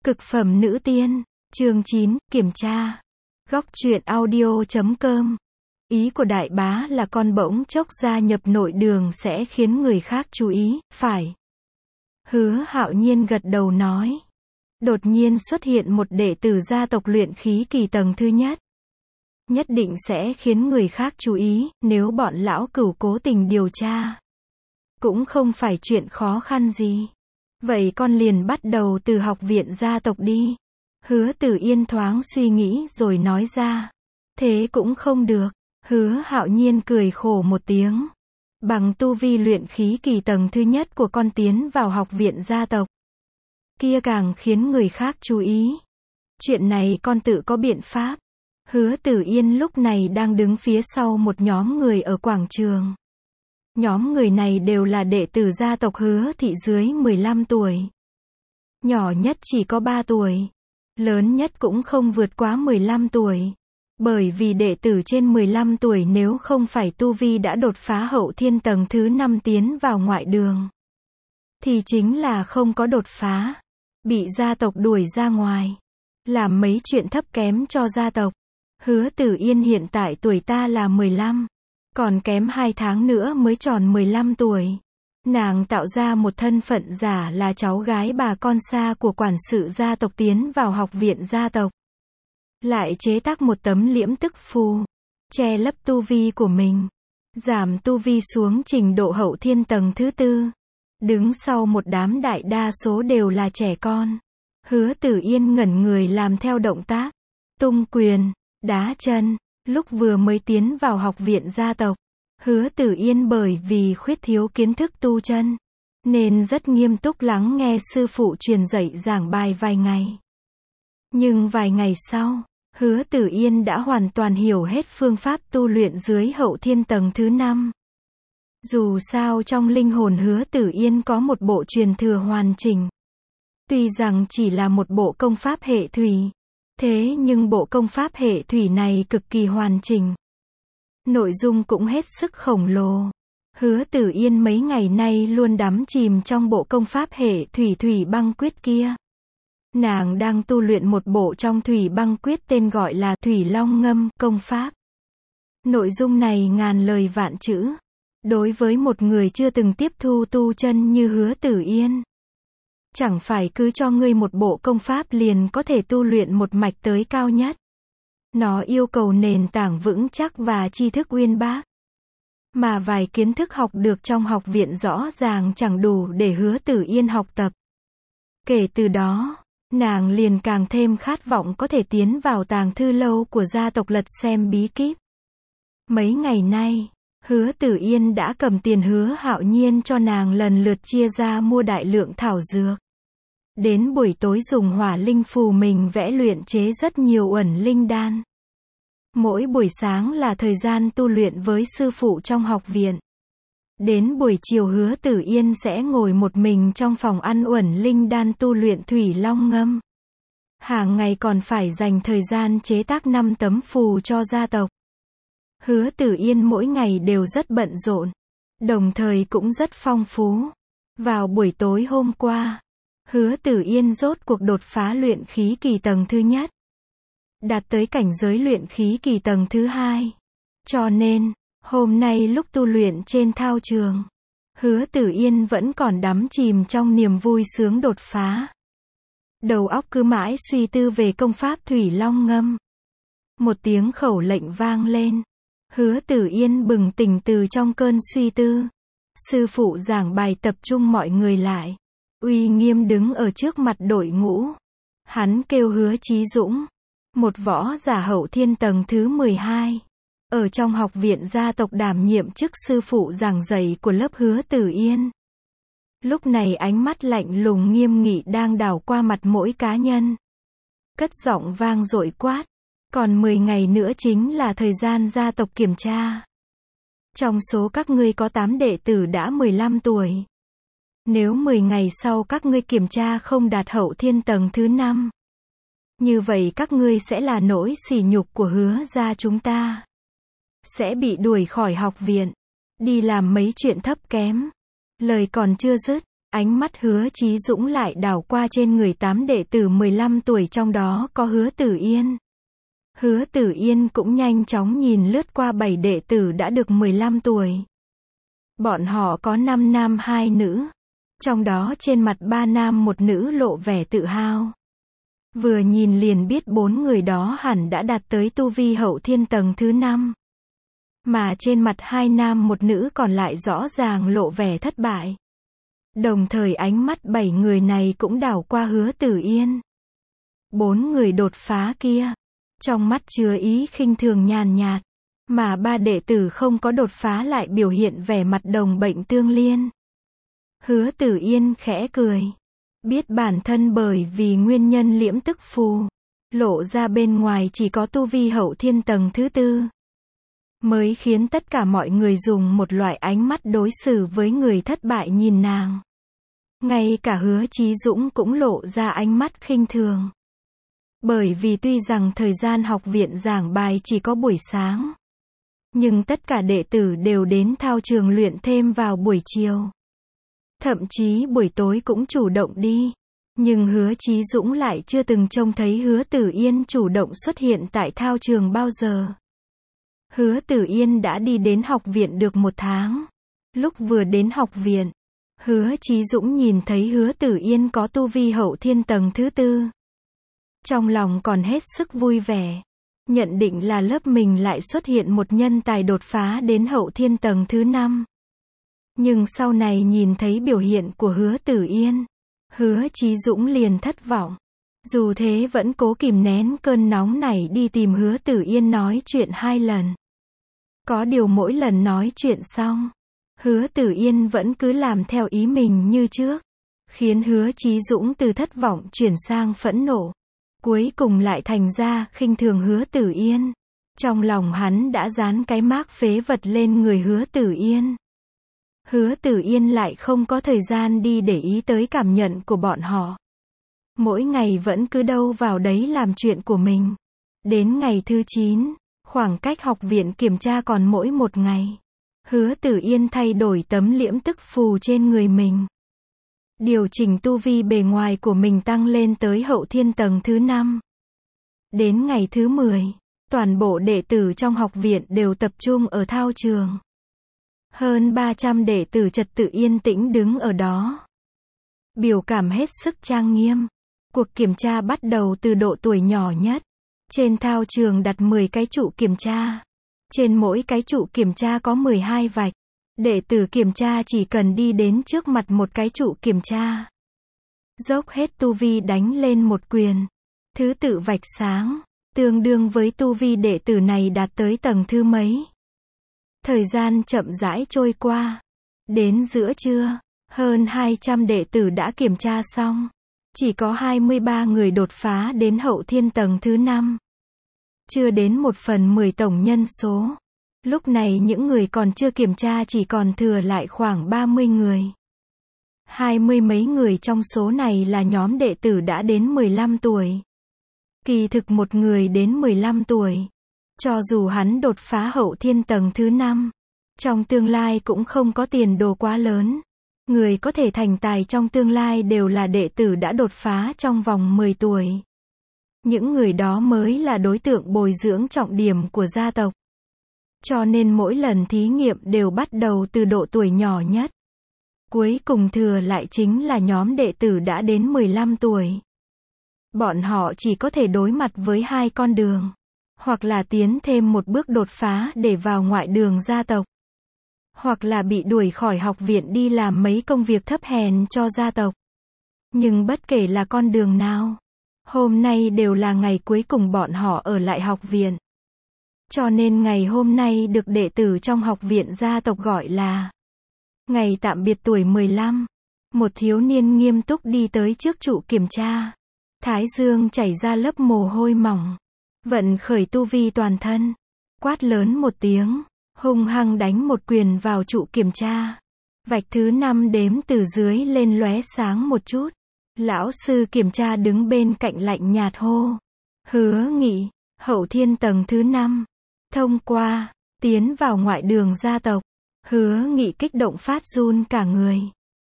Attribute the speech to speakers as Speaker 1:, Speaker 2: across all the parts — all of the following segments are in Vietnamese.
Speaker 1: Cực phẩm nữ tiên, chương 9, kiểm tra. Góc truyện audio.com. Ý của đại bá là con bỗng chốc gia nhập nội đường sẽ khiến người khác chú ý, phải. Hứa Hạo Nhiên gật đầu nói. Đột nhiên xuất hiện một đệ tử gia tộc luyện khí kỳ tầng thứ nhất. Nhất định sẽ khiến người khác chú ý, nếu bọn lão cửu cố tình điều tra. Cũng không phải chuyện khó khăn gì. Vậy con liền bắt đầu từ học viện gia tộc đi. Hứa Tử Yên thoáng suy nghĩ rồi nói ra. Thế cũng không được. Hứa Hạo Nhiên cười khổ một tiếng. Bằng tu vi luyện khí kỳ tầng thứ nhất của con tiến vào học viện gia tộc. Kia càng khiến người khác chú ý. Chuyện này con tự có biện pháp. Hứa Tử Yên lúc này đang đứng phía sau một nhóm người ở quảng trường. Nhóm người này đều là đệ tử gia tộc Hứa thị dưới 15 tuổi. Nhỏ nhất chỉ có 3 tuổi. Lớn nhất cũng không vượt quá 15 tuổi. Bởi vì đệ tử trên 15 tuổi nếu không phải tu vi đã đột phá hậu thiên tầng thứ 5 tiến vào ngoại đường. Thì chính là không có đột phá. Bị gia tộc đuổi ra ngoài. Làm mấy chuyện thấp kém cho gia tộc. Hứa Tử Yên hiện tại tuổi ta là 15. Còn kém 2 tháng nữa mới tròn 15 tuổi. Nàng tạo ra một thân phận giả là cháu gái bà con xa của quản sự gia tộc tiến vào học viện gia tộc. Lại chế tác một tấm liễm tức phù. Che lấp tu vi của mình. Giảm tu vi xuống trình độ hậu thiên tầng thứ 4. Đứng sau một đám đại đa số đều là trẻ con. Hứa Tử Yên ngẩn người làm theo động tác. Tung quyền, đá chân. Lúc vừa mới tiến vào học viện gia tộc, Hứa Tử Yên bởi vì khuyết thiếu kiến thức tu chân, nên rất nghiêm túc lắng nghe sư phụ truyền dạy giảng bài vài ngày. Nhưng vài ngày sau, Hứa Tử Yên đã hoàn toàn hiểu hết phương pháp tu luyện dưới hậu thiên tầng thứ 5. Dù sao trong linh hồn Hứa Tử Yên có một bộ truyền thừa hoàn chỉnh. Tuy rằng chỉ là một bộ công pháp hệ thủy. Thế nhưng bộ công pháp hệ thủy này cực kỳ hoàn chỉnh. Nội dung cũng hết sức khổng lồ. Hứa Tử Yên mấy ngày nay luôn đắm chìm trong bộ công pháp hệ thủy băng quyết kia. Nàng đang tu luyện một bộ trong thủy băng quyết tên gọi là Thủy Long Ngâm công pháp. Nội dung này ngàn lời vạn chữ. Đối với một người chưa từng tiếp thu tu chân như Hứa Tử Yên. Chẳng phải cứ cho ngươi một bộ công pháp liền có thể tu luyện một mạch tới cao nhất. Nó yêu cầu nền tảng vững chắc và tri thức uyên bác. Mà vài kiến thức học được trong học viện rõ ràng chẳng đủ để Hứa Tử Yên học tập. Kể từ đó, nàng liền càng thêm khát vọng có thể tiến vào tàng thư lâu của gia tộc lật xem bí kíp. Mấy ngày nay, Hứa Tử Yên đã cầm tiền Hứa Hạo Nhiên cho nàng lần lượt chia ra mua đại lượng thảo dược. Đến buổi tối dùng hỏa linh phù mình vẽ luyện chế rất nhiều uẩn linh đan. Mỗi buổi sáng là thời gian tu luyện với sư phụ trong học viện. Đến buổi chiều Hứa Tử Yên sẽ ngồi một mình trong phòng ăn uẩn linh đan tu luyện Thủy Long Ngâm. Hàng ngày còn phải dành thời gian chế tác 5 tấm phù cho gia tộc. Hứa Tử Yên mỗi ngày đều rất bận rộn. Đồng thời cũng rất phong phú. Vào buổi tối hôm qua, Hứa Tử Yên rốt cuộc đột phá luyện khí kỳ tầng thứ nhất. Đạt tới cảnh giới luyện khí kỳ tầng thứ 2. Cho nên, hôm nay lúc tu luyện trên thao trường, Hứa Tử Yên vẫn còn đắm chìm trong niềm vui sướng đột phá. Đầu óc cứ mãi suy tư về công pháp Thủy Long Ngâm. Một tiếng khẩu lệnh vang lên. Hứa Tử Yên bừng tỉnh từ trong cơn suy tư. Sư phụ giảng bài tập trung mọi người lại. Uy nghiêm đứng ở trước mặt đội ngũ. Hắn kêu Hứa Chí Dũng, một võ giả hậu thiên tầng thứ 12. Ở trong học viện gia tộc đảm nhiệm chức sư phụ giảng dạy của lớp Hứa Tử Yên. Lúc này ánh mắt lạnh lùng nghiêm nghị đang đảo qua mặt mỗi cá nhân. Cất giọng vang dội quát. Còn 10 ngày nữa chính là thời gian gia tộc kiểm tra. Trong số các ngươi có 8 đệ tử đã 15 tuổi. Nếu 10 ngày sau các ngươi kiểm tra không đạt hậu thiên tầng thứ 5. Như vậy các ngươi sẽ là nỗi sỉ nhục của Hứa gia chúng ta. Sẽ bị đuổi khỏi học viện. Đi làm mấy chuyện thấp kém. Lời còn chưa dứt, Ánh mắt Hứa Chí Dũng lại đảo qua trên người 8 đệ tử 15 tuổi, trong đó có Hứa Tử Yên. Hứa Tử Yên cũng nhanh chóng nhìn lướt qua 7 đệ tử đã được 15 tuổi. Bọn họ có 5 nam 2 nữ. Trong đó trên mặt 3 nam 1 nữ lộ vẻ tự hào. Vừa nhìn liền biết 4 người đó hẳn đã đạt tới tu vi hậu thiên tầng thứ 5. Mà trên mặt 2 nam 1 nữ còn lại rõ ràng lộ vẻ thất bại. Đồng thời ánh mắt 7 người này cũng đảo qua Hứa Tử Yên. 4 người đột phá kia, trong mắt chứa ý khinh thường nhàn nhạt, mà 3 đệ tử không có đột phá lại biểu hiện vẻ mặt đồng bệnh tương liên. Hứa Tử Yên khẽ cười, biết bản thân bởi vì nguyên nhân liễm tức phù, lộ ra bên ngoài chỉ có tu vi hậu thiên tầng thứ 4, mới khiến tất cả mọi người dùng một loại ánh mắt đối xử với người thất bại nhìn nàng. Ngay cả Hứa Chí Dũng cũng lộ ra ánh mắt khinh thường. Bởi vì tuy rằng thời gian học viện giảng bài chỉ có buổi sáng, nhưng tất cả đệ tử đều đến thao trường luyện thêm vào buổi chiều. Thậm chí buổi tối cũng chủ động đi. Nhưng Hứa Chí Dũng lại chưa từng trông thấy Hứa Tử Yên chủ động xuất hiện tại thao trường bao giờ. Hứa Tử Yên đã đi đến học viện được 1 tháng. Lúc vừa đến học viện, Hứa Chí Dũng nhìn thấy Hứa Tử Yên có tu vi hậu thiên tầng thứ 4. Trong lòng còn hết sức vui vẻ. Nhận định là lớp mình lại xuất hiện một nhân tài đột phá đến hậu thiên tầng thứ 5. Nhưng sau này nhìn thấy biểu hiện của Hứa Tử Yên, Hứa Chí Dũng liền thất vọng. Dù thế vẫn cố kìm nén cơn nóng này đi tìm Hứa Tử Yên nói chuyện 2 lần. Có điều mỗi lần nói chuyện xong, Hứa Tử Yên vẫn cứ làm theo ý mình như trước, khiến Hứa Chí Dũng từ thất vọng chuyển sang phẫn nộ. Cuối cùng lại thành ra khinh thường Hứa Tử Yên. Trong lòng hắn đã dán cái mác phế vật lên người Hứa Tử Yên. Hứa Tử Yên lại không có thời gian đi để ý tới cảm nhận của bọn họ. Mỗi ngày vẫn cứ đâu vào đấy làm chuyện của mình. Đến ngày thứ 9, khoảng cách học viện kiểm tra còn mỗi 1 ngày. Hứa Tử Yên thay đổi tấm liễm tức phù trên người mình. Điều chỉnh tu vi bề ngoài của mình tăng lên tới hậu thiên tầng thứ 5. Đến ngày thứ 10, toàn bộ đệ tử trong học viện đều tập trung ở thao trường. Hơn 300 đệ tử trật tự yên tĩnh đứng ở đó. Biểu cảm hết sức trang nghiêm. Cuộc kiểm tra bắt đầu từ độ tuổi nhỏ nhất. Trên thao trường đặt 10 cái trụ kiểm tra. Trên mỗi cái trụ kiểm tra có 12 vạch. Đệ tử kiểm tra chỉ cần đi đến trước mặt một cái trụ kiểm tra, dốc hết tu vi đánh lên một quyền. Thứ tự vạch sáng, tương đương với tu vi đệ tử này đạt tới tầng thứ mấy. Thời gian chậm rãi trôi qua. Đến giữa trưa, hơn 200 đệ tử đã kiểm tra xong. Chỉ có 23 người đột phá đến hậu thiên tầng thứ 5. Chưa đến 1/10 tổng nhân số. Lúc này những người còn chưa kiểm tra chỉ còn thừa lại khoảng 30 người. 20 mấy người trong số này là nhóm đệ tử đã đến 15 tuổi. Kỳ thực một người đến 15 tuổi, cho dù hắn đột phá hậu thiên tầng thứ 5, trong tương lai cũng không có tiền đồ quá lớn. Người có thể thành tài trong tương lai đều là đệ tử đã đột phá trong vòng 10 tuổi. Những người đó mới là đối tượng bồi dưỡng trọng điểm của gia tộc. Cho nên mỗi lần thí nghiệm đều bắt đầu từ độ tuổi nhỏ nhất. Cuối cùng thừa lại chính là nhóm đệ tử đã đến 15 tuổi. Bọn họ chỉ có thể đối mặt với 2 con đường. Hoặc là tiến thêm một bước đột phá để vào ngoại đường gia tộc. Hoặc là bị đuổi khỏi học viện đi làm mấy công việc thấp hèn cho gia tộc. Nhưng bất kể là con đường nào, hôm nay đều là ngày cuối cùng bọn họ ở lại học viện. Cho nên ngày hôm nay được đệ tử trong học viện gia tộc gọi là ngày tạm biệt tuổi 15. Một thiếu niên nghiêm túc đi tới trước trụ kiểm tra. Thái dương chảy ra lớp mồ hôi mỏng. Vận khởi tu vi toàn thân. Quát lớn một tiếng, hung hăng đánh một quyền vào trụ kiểm tra. Vạch thứ 5 đếm từ dưới lên lóe sáng một chút. Lão sư kiểm tra đứng bên cạnh lạnh nhạt hô. Hứa Nghị, hậu thiên tầng thứ 5. Thông qua, tiến vào ngoại đường gia tộc. Hứa Nghị kích động phát run cả người.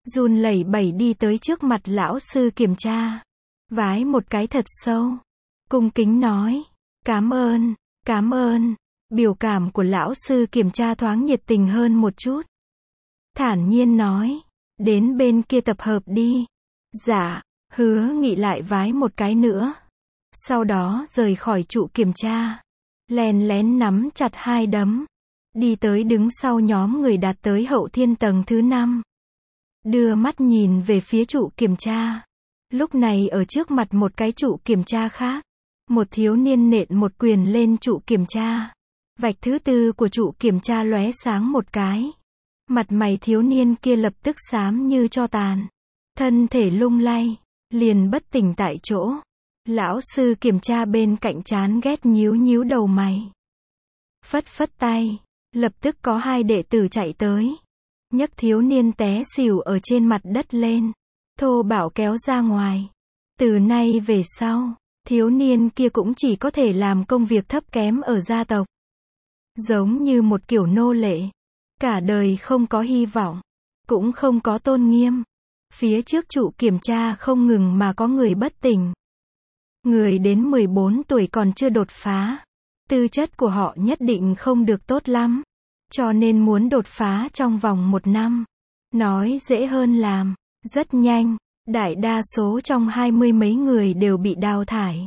Speaker 1: run lẩy bẩy đi tới trước mặt lão sư kiểm tra. Vái một cái thật sâu. Cung kính nói. Cảm ơn, cảm ơn. Biểu cảm của lão sư kiểm tra thoáng nhiệt tình hơn một chút. Thản nhiên nói. Đến bên kia tập hợp đi. Dạ, Hứa Nghị lại vái một cái nữa. Sau đó rời khỏi trụ kiểm tra. Lén lén nắm chặt hai đấm. Đi tới đứng sau nhóm người đạt tới Hậu Thiên tầng thứ 5. Đưa mắt nhìn về phía trụ kiểm tra. Lúc này ở trước mặt một cái trụ kiểm tra khác. Một thiếu niên nện một quyền lên trụ kiểm tra. Vạch thứ tư của trụ kiểm tra lóe sáng một cái. Mặt mày thiếu niên kia lập tức xám như tro tàn. Thân thể lung lay. Liền bất tỉnh tại chỗ. Lão sư kiểm tra bên cạnh chán ghét nhíu nhíu đầu mày. Phất phất tay. Lập tức có hai đệ tử chạy tới. Nhấc thiếu niên té xỉu ở trên mặt đất lên. Thô bạo kéo ra ngoài. Từ nay về sau, thiếu niên kia cũng chỉ có thể làm công việc thấp kém ở gia tộc. Giống như một kiểu nô lệ. Cả đời không có hy vọng. Cũng không có tôn nghiêm. Phía trước trụ kiểm tra không ngừng mà có người bất tỉnh. Người đến 14 tuổi còn chưa đột phá. Tư chất của họ nhất định không được tốt lắm. Cho nên muốn đột phá trong vòng 1 năm. Nói dễ hơn làm. Rất nhanh. Đại đa số trong 20 mấy người đều bị đào thải.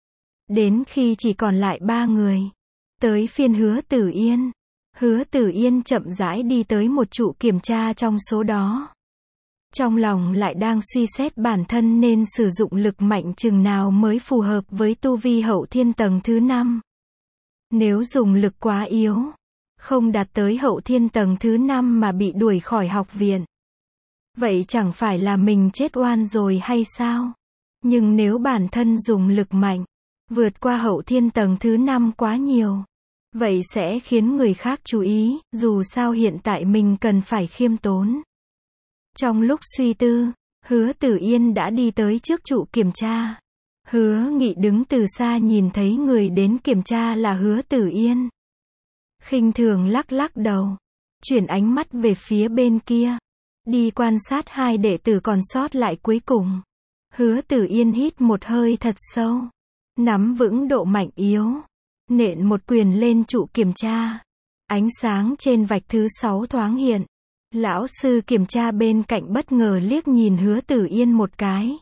Speaker 1: Đến khi chỉ còn lại 3 người. Tới phiên Hứa Tử Yên. Hứa Tử Yên chậm rãi đi tới một trụ kiểm tra trong số đó. Trong lòng lại đang suy xét bản thân nên sử dụng lực mạnh chừng nào mới phù hợp với tu vi Hậu Thiên tầng thứ 5. Nếu dùng lực quá yếu, không đạt tới Hậu Thiên tầng thứ 5 mà bị đuổi khỏi học viện. Vậy chẳng phải là mình chết oan rồi hay sao? Nhưng nếu bản thân dùng lực mạnh, vượt qua Hậu Thiên tầng thứ 5 quá nhiều, vậy sẽ khiến người khác chú ý, dù sao hiện tại mình cần phải khiêm tốn. Trong lúc suy tư, Hứa Tử Yên đã đi tới trước trụ kiểm tra. Hứa Nghị đứng từ xa nhìn thấy người đến kiểm tra là Hứa Tử Yên. Khinh thường lắc lắc đầu. Chuyển ánh mắt về phía bên kia. Đi quan sát hai đệ tử còn sót lại cuối cùng. Hứa Tử Yên hít một hơi thật sâu. Nắm vững độ mạnh yếu. Nện một quyền lên trụ kiểm tra. Ánh sáng trên vạch thứ 6 thoáng hiện. Lão sư kiểm tra bên cạnh bất ngờ liếc nhìn Hứa Tử Yên một cái.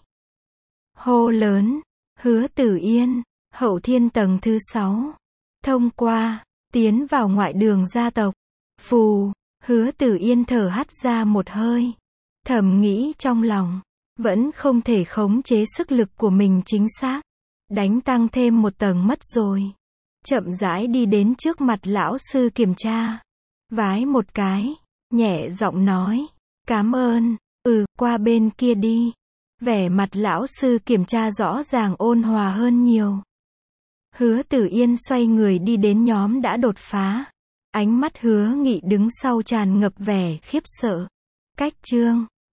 Speaker 1: Hô lớn. Hứa Tử Yên. Hậu Thiên tầng thứ 6. Thông qua. Tiến vào ngoại đường gia tộc. Phù. Hứa Tử Yên thở hắt ra một hơi. Thầm nghĩ trong lòng. Vẫn không thể khống chế sức lực của mình chính xác. Đánh tăng thêm một tầng mất rồi. Chậm rãi đi đến trước mặt lão sư kiểm tra. Vái một cái. Nhẹ giọng nói. Cảm ơn. Qua bên kia đi. Vẻ mặt lão sư kiểm tra rõ ràng ôn hòa hơn nhiều. Hứa Tử Yên xoay người đi đến nhóm đã đột phá. Ánh mắt Hứa Nghị đứng sau tràn ngập vẻ khiếp sợ. Cách chương